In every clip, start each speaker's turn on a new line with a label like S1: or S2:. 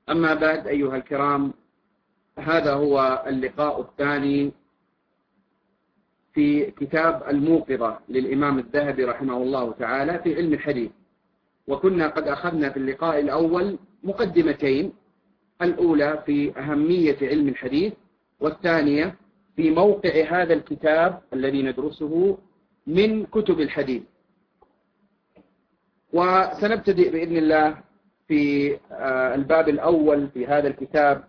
S1: أما بعد أيها الكرام، هذا هو اللقاء الثاني في كتاب الموقظة للإمام الذهبي رحمه الله تعالى في علم الحديث. وكنا قد أخذنا في اللقاء الأول مقدمتين، الأولى في أهمية علم الحديث، والثانية في موقع هذا الكتاب الذي ندرسه من كتب الحديث. وسنبتدئ بإذن الله في الباب الأول في هذا الكتاب،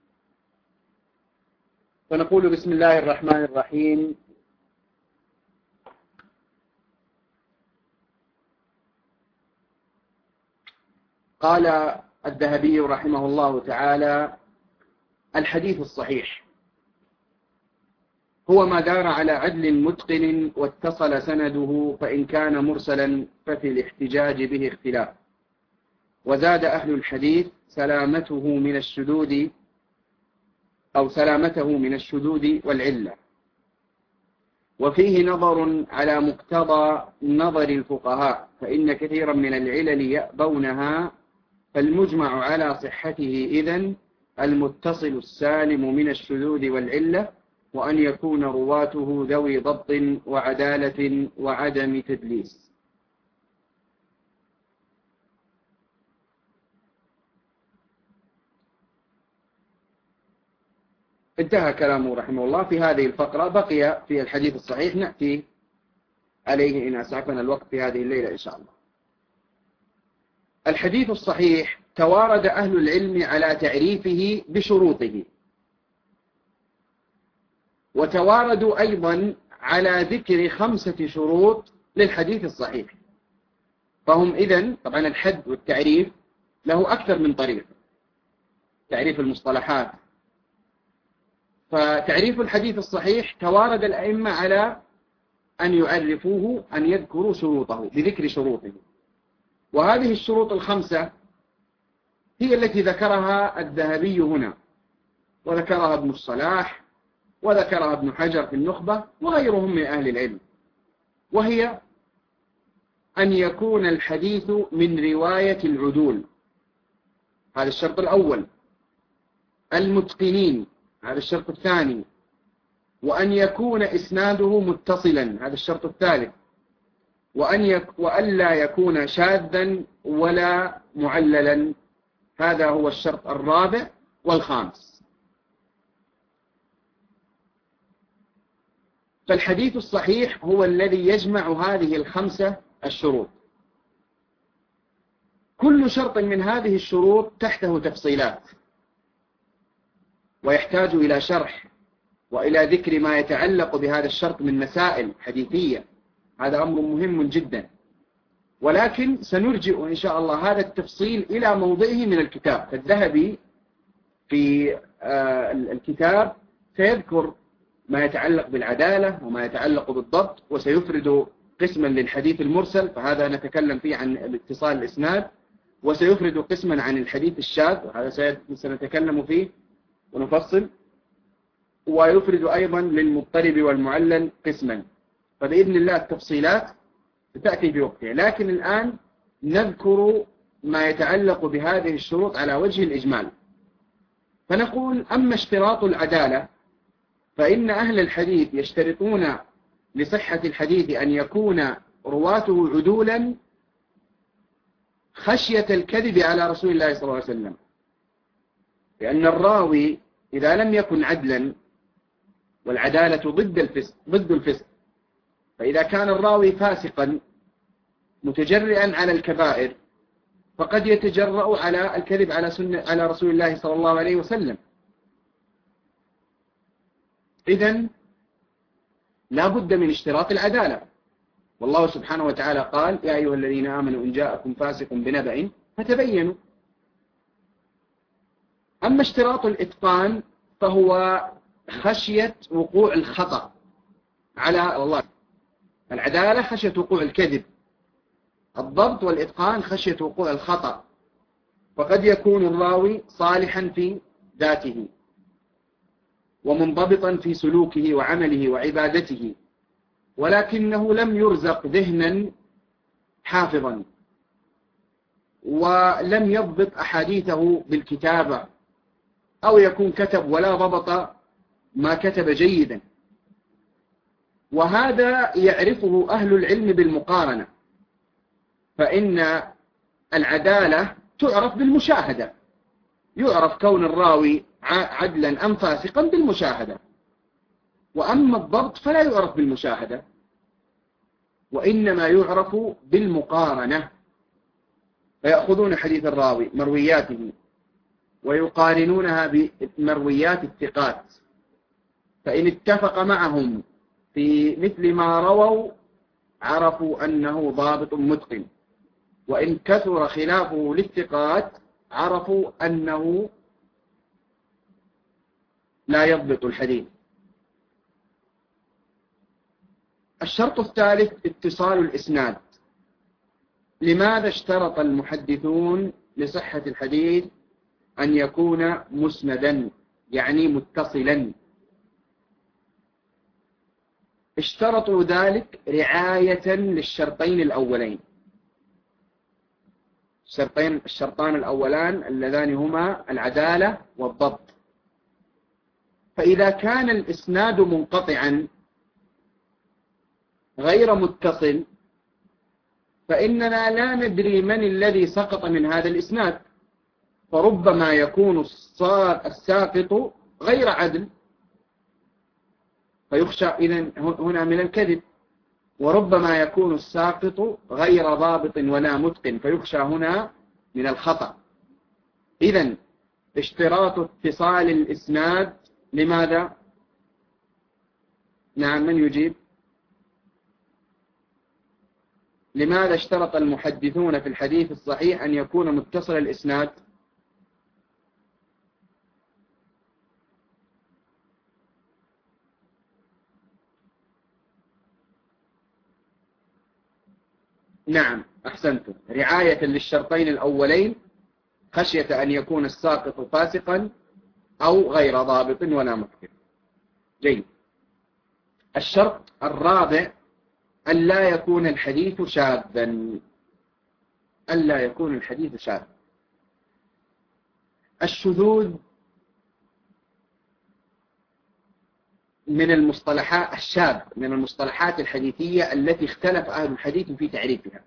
S1: فنقول بسم الله الرحمن الرحيم. قال الذهبي رحمه الله تعالى: الحديث الصحيح هو ما دار على عدل متقن واتصل سنده، فإن كان مرسلا ففي الاحتجاج به اختلاف. وزاد أهل الحديث سلامته من الشذوذ والعلة. وفيه نظر على مقتضى نظر الفقهاء، فإن كثيرا من العلل يأبونها، فالمجمع على صحته إذن المتصل السالم من الشذوذ والعلة، وأن يكون رواته ذوي ضبط وعدالة وعدم تدليس. انتهى كلامه رحمه الله في هذه الفقرة. بقي في الحديث الصحيح نأتي عليه إن أسعفنا الوقت في هذه الليلة إن شاء الله. الحديث الصحيح توارد أهل العلم على تعريفه بشروطه، وتواردوا أيضا على ذكر 5 شروط للحديث الصحيح. فهم إذن طبعا الحد والتعريف له أكثر من طريق، تعريف المصطلحات. فتعريف الحديث الصحيح توارد الأئمة على أن يعرفوه، أن يذكروا شروطه بذكر شروطه. وهذه الشروط 5 هي التي ذكرها الذهبي هنا، وذكرها ابن الصلاح، وذكرها ابن حجر في النخبة، وغيرهم من أهل العلم. وهي أن يكون الحديث من رواية العدول، هذا الشرط الأول. المتقنين، هذا الشرط الثاني. وأن يكون إسناده متصلا، هذا الشرط الثالث. وأن لا يكون شاذا ولا معللا، هذا هو الشرط الرابع والخامس. فالحديث الصحيح هو الذي يجمع هذه ال5 الشروط. كل شرط من هذه الشروط تحته تفصيلات، ويحتاج إلى شرح وإلى ذكر ما يتعلق بهذا الشرط من مسائل حديثية. هذا أمر مهم جدا، ولكن سنرجع إن شاء الله هذا التفصيل إلى موضعه من الكتاب. فالذهبي في الكتاب سيذكر ما يتعلق بالعدالة وما يتعلق بالضبط، وسيفرد قسما للحديث المرسل، فهذا نتكلم فيه عن الاتصال الإسناد. وسيفرد قسما عن الحديث الشاذ، وهذا سنتكلم فيه ونفصل. ويفرد أيضا للمضطرب والمعلل قسما. فبإذن الله التفصيلات ستأتي في وقتها، لكن الآن نذكر ما يتعلق بهذه الشروط على وجه الإجمال. فنقول: أما اشتراط العدالة فإن أهل الحديث يشترطون لصحة الحديث أن يكون رواته عدولا، خشية الكذب على رسول الله صلى الله عليه وسلم. لأن الراوي إذا لم يكن عدلا، والعدالة ضد الفسق، فإذا كان الراوي فاسقا متجرئا على الكبائر، فقد يتجرأ على الكذب على رسول الله صلى الله عليه وسلم. إذن لا بد من اشتراط العدالة. والله سبحانه وتعالى قال: يا أيها الذين آمنوا إن جاءكم فاسق بنبأ فتبينوا. أما اشتراط الإتقان فهو خشية وقوع الخطأ على الله. العدالة خشية وقوع الكذب، الضبط والإتقان خشية وقوع الخطأ. فقد يكون الراوي صالحا في ذاته، ومنضبطا في سلوكه وعمله وعبادته، ولكنه لم يرزق ذهنا حافظا، ولم يضبط أحاديثه بالكتابة، أو يكون كتب ولا ضبط ما كتب جيدا، وهذا يعرفه أهل العلم بالمقارنة، فإن العدالة تعرف بالمشاهدة، يعرف كون الراوي عدلا أم فاسقا بالمشاهدة، وأما الضبط فلا يعرف بالمشاهدة، وإنما يعرف بالمقارنة، فيأخذون حديث الراوي مروياته ويقارنونها بمرويات الثقات، فإن اتفق معهم في مثل ما رووا عرفوا أنه ضابط متقن، وإن كثر خلافه للثقات عرفوا أنه لا يضبط الحديث. الشرط الثالث اتصال الإسناد. لماذا اشترط المحدثون لصحة الحديث أن يكون مسندا، يعني متصلا؟ اشترطوا ذلك رعاية للشرطين الأولين. الشرطان الأولان اللذان هما العدالة والضبط. فإذا كان الإسناد منقطعا غير متصل فإننا لا ندري من الذي سقط من هذا الإسناد، فربما يكون الساقط غير عدل فيخشى إذن هنا من الكذب، وربما يكون الساقط غير ضابط ولا متقن فيخشى هنا من الخطأ. إذن اشتراط اتصال الإسناد لماذا؟ نعم، من يجيب؟ لماذا اشترط المحدثون في الحديث الصحيح أن يكون متصل الإسناد؟ نعم أحسنتم، رعاية للشرطين الأولين خشية أن يكون الساقط فاسقا أو غير ضابط ولا متقن. جيد. الشرط الرابع ألا يكون الحديث شاذا. ألا يكون الحديث شاذا. الشذوذ من المصطلحات الشاذ من المصطلحات الحديثية التي اختلف أهل الحديث في تعريفها،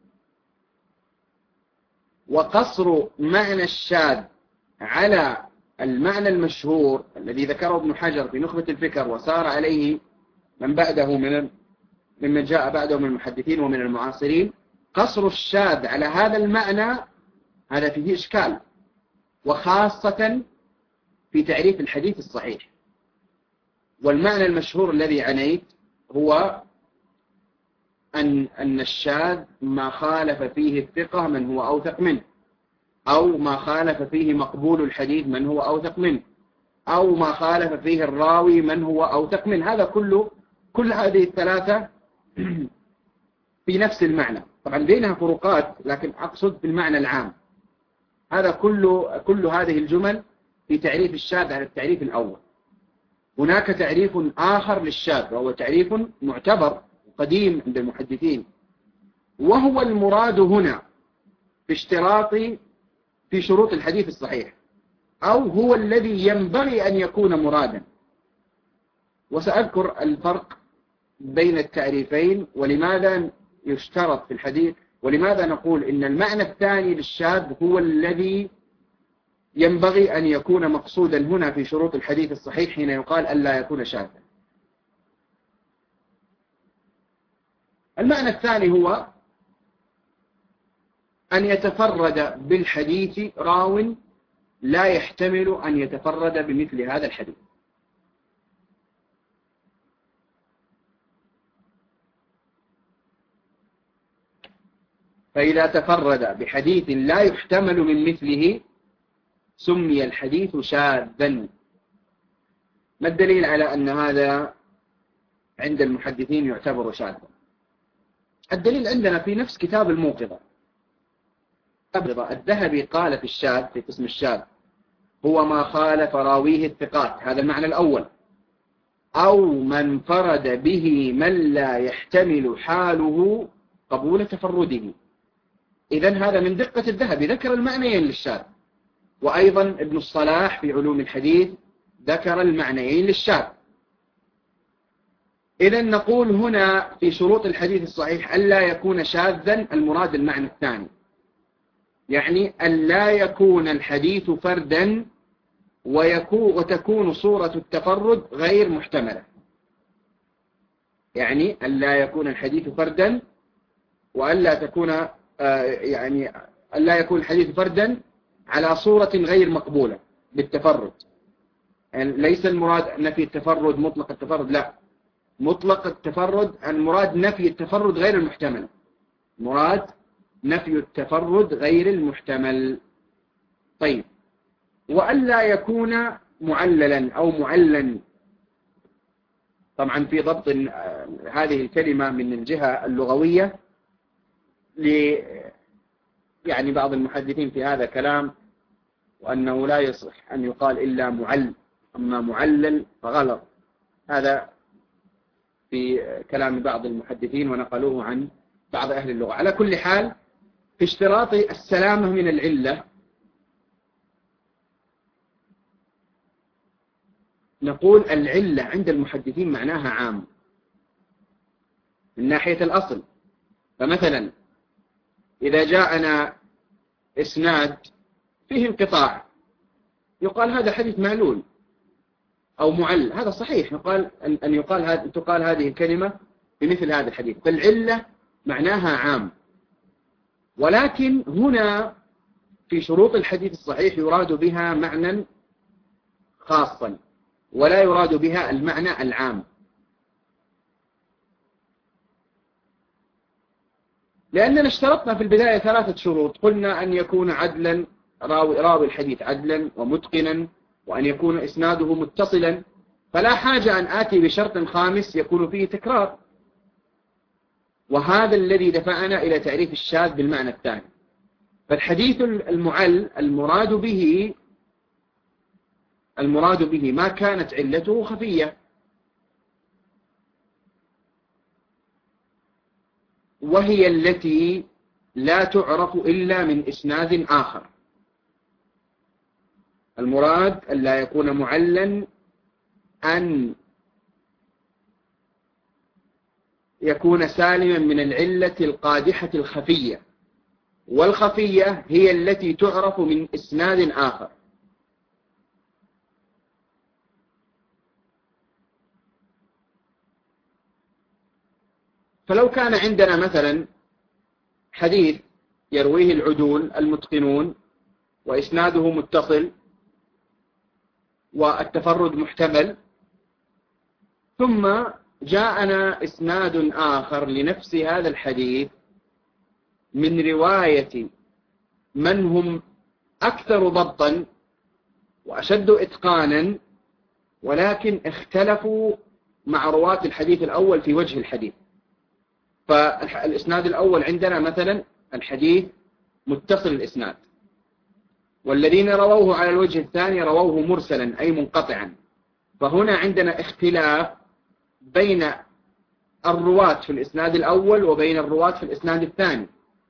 S1: وقصر معنى الشاذ على المعنى المشهور الذي ذكره ابن حجر في نخبة الفكر وسار عليه من بعده ممن جاء بعده من المحدثين ومن المعاصرين، قصر الشاذ على هذا المعنى هذا فيه إشكال، وخاصة في تعريف الحديث الصحيح. والمعنى المشهور الذي عنيت هو أن الشاذ ما خالف فيه الثقة من هو أوثق منه، أو ما خالف فيه مقبول الحديث من هو أوثق منه، أو ما خالف فيه الراوي من هو أوثق منه. هذا كل هذه الثلاثة في نفس المعنى، طبعا بينها فروقات لكن أقصد بالمعنى العام. هذا كل هذه الجمل في تعريف الشاذ على التعريف الأول. هناك تعريف آخر للشاذ وهو تعريف معتبر قديم عند المحدثين، وهو المراد هنا في شروط الحديث الصحيح، أو هو الذي ينبغي أن يكون مرادا. وسأذكر الفرق بين التعريفين ولماذا يشترط في الحديث، ولماذا نقول إن المعنى الثاني للشاذ هو الذي ينبغي أن يكون مقصودا هنا في شروط الحديث الصحيح حين يقال ألا يكون شاذا. المعنى الثاني هو أن يتفرد بالحديث راو لا يحتمل أن يتفرد بمثل هذا الحديث. فإذا تفرد بحديث لا يحتمل من مثله سمي الحديث شاذا. ما الدليل على أن هذا عند المحدثين يعتبر شاذا؟ الدليل عندنا في نفس كتاب الموقظة. الذهبي قال في الشاذ في قسم الشاذ هو ما خالف راويه الثقات، هذا المعنى الأول، أو من فرد به من لا يحتمل حاله قبول تفرده. إذن هذا من دقة الذهبي، ذكر المعنيين للشاذ. وأيضا ابن الصلاح في علوم الحديث ذكر المعنيين للشاذ. إذن نقول هنا في شروط الحديث الصحيح ألا يكون شاذا، المراد المعنى الثاني، يعني ألا يكون الحديث فردا وتكون صورة التفرد غير محتملة. يعني ألا يكون الحديث فردا وألا تكون يعني ألا يكون الحديث فردا على صورة غير مقبولة بالتفرد. يعني ليس المراد نفي التفرد مطلق التفرد، لا، مطلق التفرد المراد نفي التفرد غير المحتمل، مراد نفي التفرد غير المحتمل. طيب، وألا يكون معللا أو معلن. طبعا في ضبط هذه الكلمة من الجهة اللغوية، يعني بعض المحدثين في هذا كلام، وأنه لا يصح أن يقال إلا معل، أما معلل فغلط. هذا في كلام بعض المحدثين ونقلوه عن بعض أهل اللغة. على كل حال، في اشتراط السلامة من العلة نقول العلة عند المحدثين معناها عام من ناحية الأصل. فمثلا إذا جاءنا إسناد فيه انقطاع يقال هذا حديث معلول أو معل، هذا صحيح، يقال أن تقال هذه الكلمة بمثل هذا الحديث، فالعلة معناها عام. ولكن هنا في شروط الحديث الصحيح يراد بها معنى خاصا ولا يراد بها المعنى العام، لأننا اشترطنا في البداية 3 شروط. قلنا أن يكون عدلا، راوي الحديث عدلا ومتقنا، وأن يكون إسناده متصلا، فلا حاجة أن آتي بشرط خامس يكون فيه تكرار. وهذا الذي دفعنا إلى تعريف الشاذ بالمعنى الثاني. فالحديث المعل المراد به ما كانت علته خفية، وهي التي لا تعرف إلا من إسناد آخر. المراد أن لا يكون معلا أن يكون سالما من العلة القادحة الخفية، والخفية هي التي تعرف من إسناد آخر. فلو كان عندنا مثلا حديث يرويه العدول المتقنون وإسناده متصل والتفرد محتمل، ثم جاءنا إسناد آخر لنفس هذا الحديث من رواية من هم أكثر ضبطا وأشد إتقانا، ولكن اختلفوا مع رواة الحديث الأول في وجه الحديث. فالإسناد الأول عندنا مثلا الحديث متصل الإسناد، والذين رووه على الوجه الثاني رووه مرسلا أي منقطعا. فهنا عندنا اختلاف بين الرواة في الإسناد الأول وبين الرواة في الإسناد الثاني.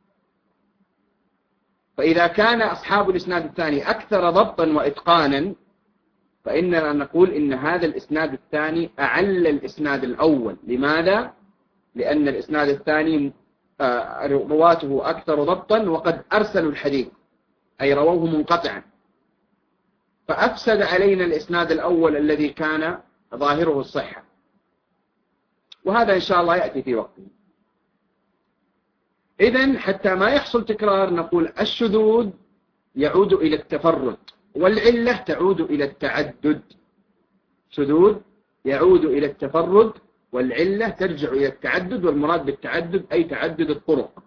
S1: فإذا كان أصحاب الإسناد الثاني أكثر ضبطا وإتقانا، فإننا نقول إن هذا الإسناد الثاني أعل الإسناد الأول. لماذا؟ لأن الإسناد الثاني رواته أكثر ضبطا وقد أرسلوا الحديث أي رووه منقطعا، فأفسد علينا الإسناد الأول الذي كان ظاهره الصحة. وهذا إن شاء الله يأتي في وقته. إذن حتى ما يحصل تكرار نقول الشذوذ يعود إلى التفرد، والعلة تعود إلى التعدد. شذوذ يعود إلى التفرد، والعلة ترجع إلى التعدد، والمراد بالتعدد أي تعدد الطرق.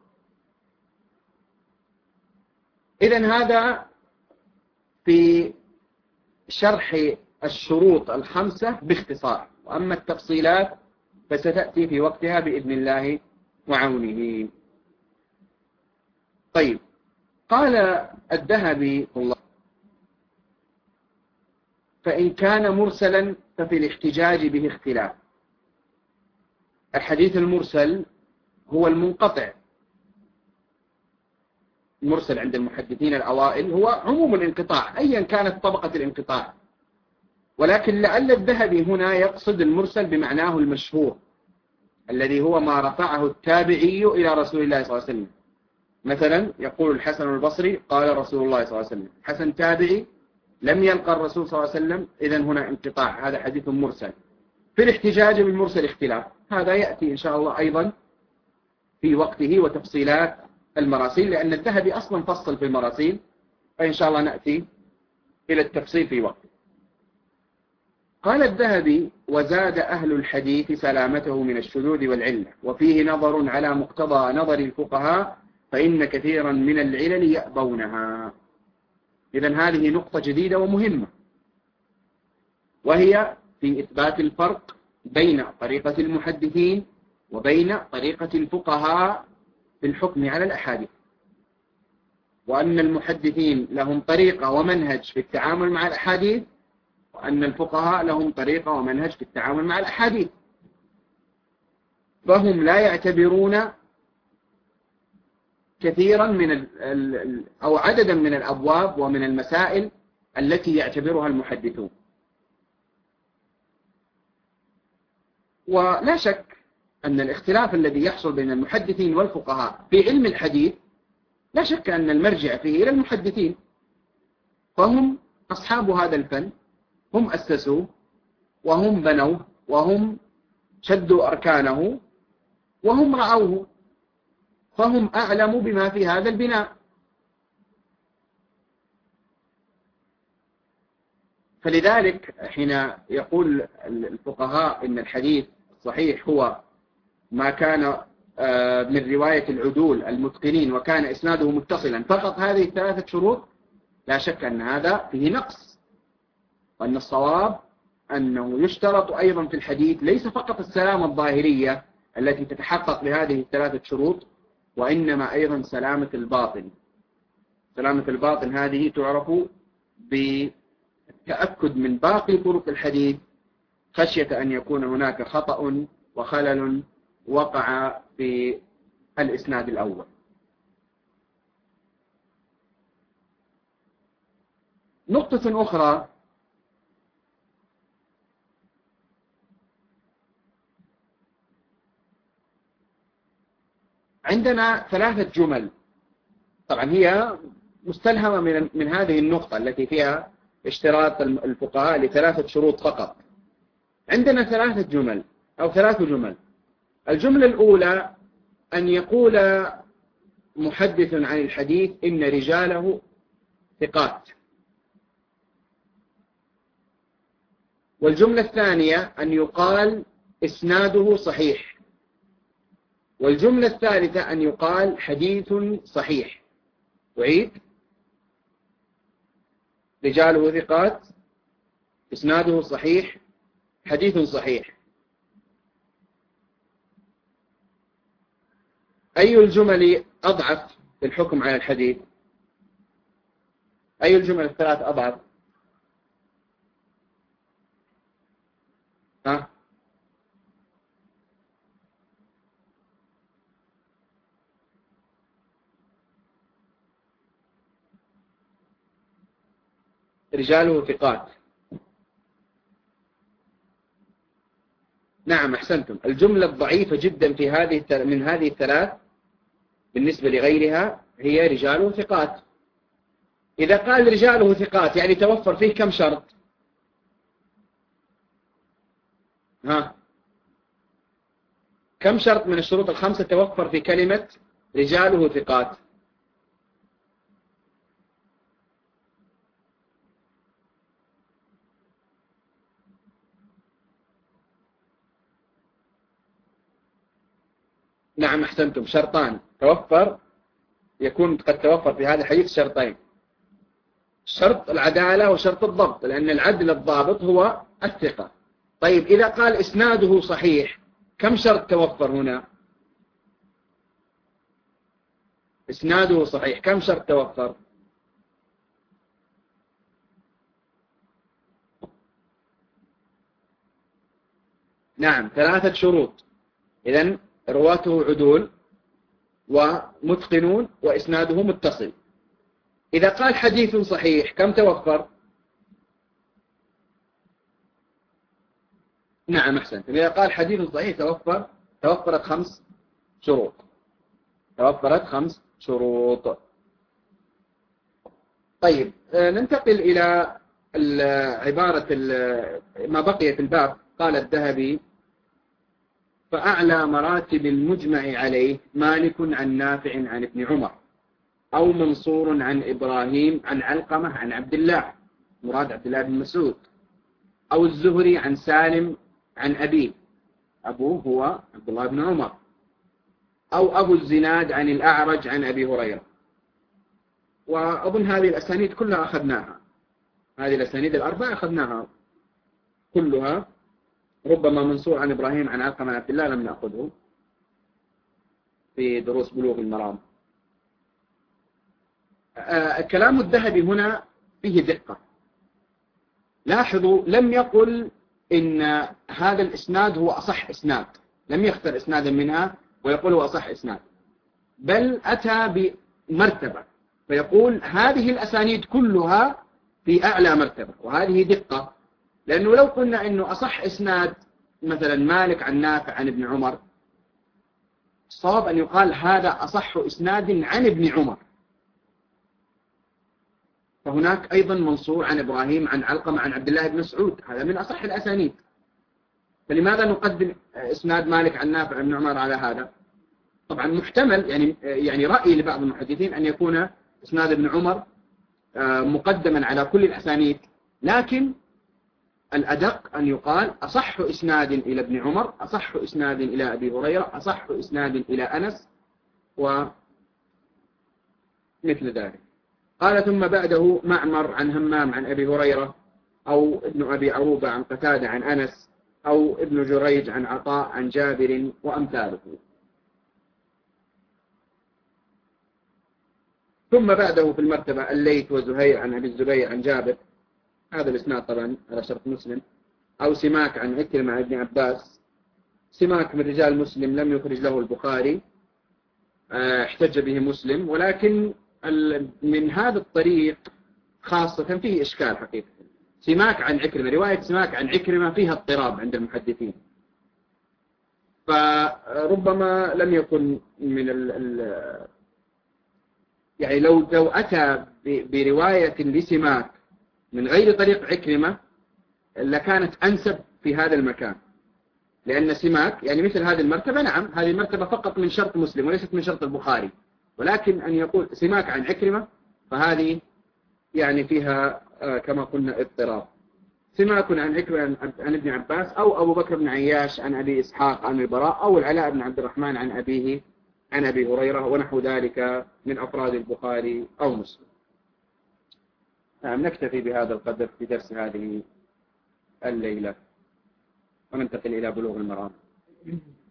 S1: إذن هذا في شرح الشروط الخمسة باختصار، وأما التفصيلات فستأتي في وقتها بإذن الله وعونه. طيب، قال الذهبي الله: فإن كان مرسلا ففي الاحتجاج به اختلاف. الحديث المرسل هو المنقطع، المرسل عند المحدثين الأوائل هو عموم الانقطاع أيا كانت طبقة الانقطاع، ولكن لعل الذهبي هنا يقصد المرسل بمعناه المشهور الذي هو ما رفعه التابعي إلى رسول الله صلى الله عليه وسلم. مثلا يقول الحسن البصري قال رسول الله صلى الله عليه وسلم، حسن تابعي لم يلقى الرسول صلى الله عليه وسلم، إذن هنا انقطاع، هذا حديث مرسل. في الاحتجاج بالمرسل اختلاف، هذا يأتي إن شاء الله أيضا في وقته وتفصيلات المراسيل، لأن الذهبي أصلا فصل في المراسيل، فإن شاء الله نأتي إلى التفصيل في وقته. قال الذهبي: وزاد أهل الحديث سلامته من الشذوذ والعلة، وفيه نظر على مقتضى نظر الفقهاء، فإن كثيرا من العلل يأبونها. إذن هذه نقطة جديدة ومهمة، وهي في إثبات الفرق بين طريقة المحدثين وبين طريقة الفقهاء في الحكم على الأحاديث، وأن المحدثين لهم طريقة ومنهج في التعامل مع الأحاديث، وأن الفقهاء لهم طريقة ومنهج في التعامل مع الأحاديث، فهم لا يعتبرون كثيرا من أو عددا من الأبواب ومن المسائل التي يعتبرها المحدثون. ولا شك أن الاختلاف الذي يحصل بين المحدثين والفقهاء في علم الحديث لا شك أن المرجع فيه إلى المحدثين، فهم أصحاب هذا الفن، هم أسسوه وهم بنوه وهم شدوا أركانه وهم رعوه، فهم أعلم بما في هذا البناء. فلذلك حين يقول الفقهاء إن الحديث الصحيح هو ما كان من رواية العدول المتقنين وكان إسناده متصلا فقط هذه الثلاثة شروط، لا شك أن هذا فيه نقص، وأن الصواب أنه يشترط أيضا في الحديث ليس فقط السلامة الظاهرية التي تتحقق بهذه الثلاثة شروط، وإنما أيضا سلامة الباطن. سلامة الباطن هذه تعرف بالتأكد من باقي طرق الحديث خشية أن يكون هناك خطأ وخلل وقع في الإسناد الأول. نقطة أخرى: عندنا ثلاثة جمل، طبعا هي مستلهمة من هذه النقطة التي فيها اشتراط الفقهاء لثلاثة شروط فقط. عندنا ثلاثة جمل أو ثلاث جمل. الجملة الأولى أن يقول محدث عن الحديث إن رجاله ثقات، والجملة الثانية أن يقال إسناده صحيح، والجملة الثالثة أن يقال حديث صحيح. وعيد: رجاله ثقات، إسناده صحيح، حديث صحيح. أي الجمل أضعف في الحكم على الحديث؟ أي الجمل الثلاث أضعف؟ رجاله ثقات. نعم أحسنتم، الجملة الضعيفة جدا في من هذه الثلاث بالنسبة لغيرها هي رجاله ثقات. إذا قال رجاله ثقات يعني توفر فيه كم شرط؟ كم شرط من الشروط الخمسة توفر في كلمة رجاله ثقات؟ نعم أحسنتم، شرطان توفر، يكون قد توفر في هذا الحديث شرطين: شرط العدالة وشرط الضبط، لأن العدل الضابط هو الثقة. طيب إذا قال إسناده صحيح كم شرط توفر هنا؟ إسناده صحيح كم شرط توفر؟ نعم 3 شروط. إذن رواته عدول، ومتقنون وإسناده متصل. إذا قال حديث صحيح كم توفر؟ نعم أحسنت. إذا قال حديث صحيح توفرت 5 شروط. توفرت 5 شروط. طيب ننتقل إلى عبارة ما بقي في الباب. قال الذهبي: فأعلى مراتب المجمع عليه مالك عن نافع عن ابن عمر، أو منصور عن إبراهيم عن علقمة عن عبد الله، مراد عبد الله بن مسعود، أو الزهري عن سالم عن أبيه، أبوه هو عبد الله بن عمر، أو أبو الزناد عن الأعرج عن أبي هريرة. وأظن هذه الأسانيد كلها أخذناها، هذه الأسانيد الأربعة أخذناها كلها. ربما منصور عن إبراهيم عن علقمة عن عبد الله لم نأخذه في دروس بلوغ المرام. كلام الذهبي هنا فيه دقة. لاحظوا لم يقل إن هذا الإسناد هو أصح إسناد، لم يختر إسنادا منها ويقول هو أصح إسناد، بل أتى بمرتبة فيقول هذه الأسانيد كلها في أعلى مرتبة، وهذه دقة. لأنه لو قلنا إنه أصح إسناد مثلا مالك عن نافع عن ابن عمر، الصواب أن يقال هذا أصح إسناد عن ابن عمر. فهناك أيضا منصور عن إبراهيم عن علقمة عن عبد الله بن مسعود، هذا من أصح الأسانيد. فلماذا نقدم إسناد مالك عن نافع عن ابن عمر على هذا؟ طبعا محتمل يعني رأي لبعض المحدثين أن يكون إسناد ابن عمر مقدما على كل الأسانيد، لكن الأدق أن يقال أصح إسناد إلى ابن عمر، أصح إسناد إلى أبي هريرة، أصح إسناد إلى أنس، ومثل ذلك. قال: ثم بعده معمر عن همام عن أبي هريرة، أو ابن أبي عروبة عن قتادة عن أنس، أو ابن جريج عن عطاء عن جابر وأمثاله. ثم بعده في المرتبة الليث وزهير عن أبي الزبير عن جابر، هذا الإسناد طبعا على شرط مسلم، أو سماك عن عكرمة عن ابن عباس. سماك من رجال مسلم، لم يخرج له البخاري، احتج به مسلم، ولكن من هذا الطريق خاصة فيه إشكال حقيقة. سماك عن عكرمة، رواية سماك عن عكرمة فيها اضطراب عند المحدثين، فربما لم يكن من يعني لو أتى برواية لسماك من غير طريق عكرمة لكانت أنسب في هذا المكان، لأن سماك يعني مثل هذه المرتبة، نعم هذه المرتبة فقط من شرط مسلم وليست من شرط البخاري، ولكن أن يقول سماك عن عكرمة فهذه يعني فيها كما قلنا اضطراب. سماك عن عكرمة عن ابن عباس، أو أبو بكر بن عياش عن أبي إسحاق عن البراء، أو العلاء بن عبد الرحمن عن أبيه عن أبي هريرة، ونحو ذلك من أفراد البخاري أو مسلم. نكتفي بهذا القدر في درس هذه الليلة، وننتقل إلى بلوغ المرام.